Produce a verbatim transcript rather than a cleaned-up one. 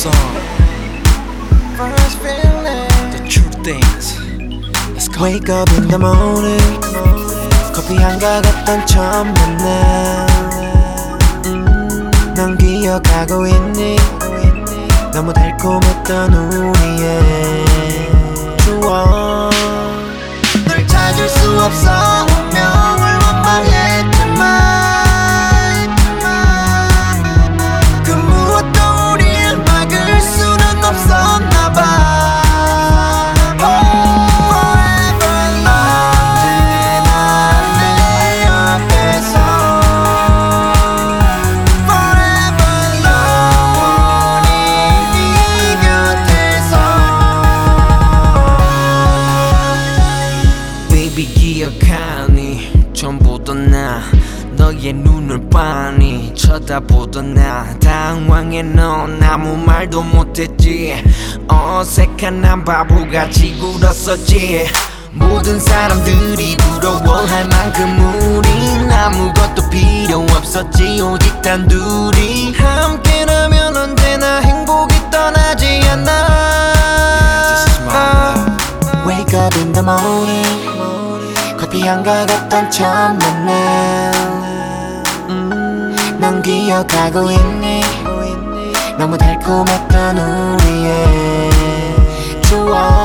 song. First feeling, The true things. Let's go. wake up in the morning, 커피 한 가갔던 첫 만남. 넌 기억하고 있니? 너무 달콤했던 우리의 추억. 널 찾을 수 없어 운명을 원망했지만 그 무엇도 우릴 막을 수는 없었나봐. 기억하니 처음 보던 나 너의 눈을 빤히 쳐다보던 나 당황해 넌 아무 말도 못했지. 어색한 난 바보같이 굴었었지. 모든 사람들이 부러워할 만큼 우린 아무것도 필요 없었지. 오직 단둘이 함께라면 언제나 행복이 떠나지 않아. Wake up in the morning, 커피 한 가갔던 첫 만남. 음, 넌 기억하고 있니? 너무 달콤했던 우리의 추억.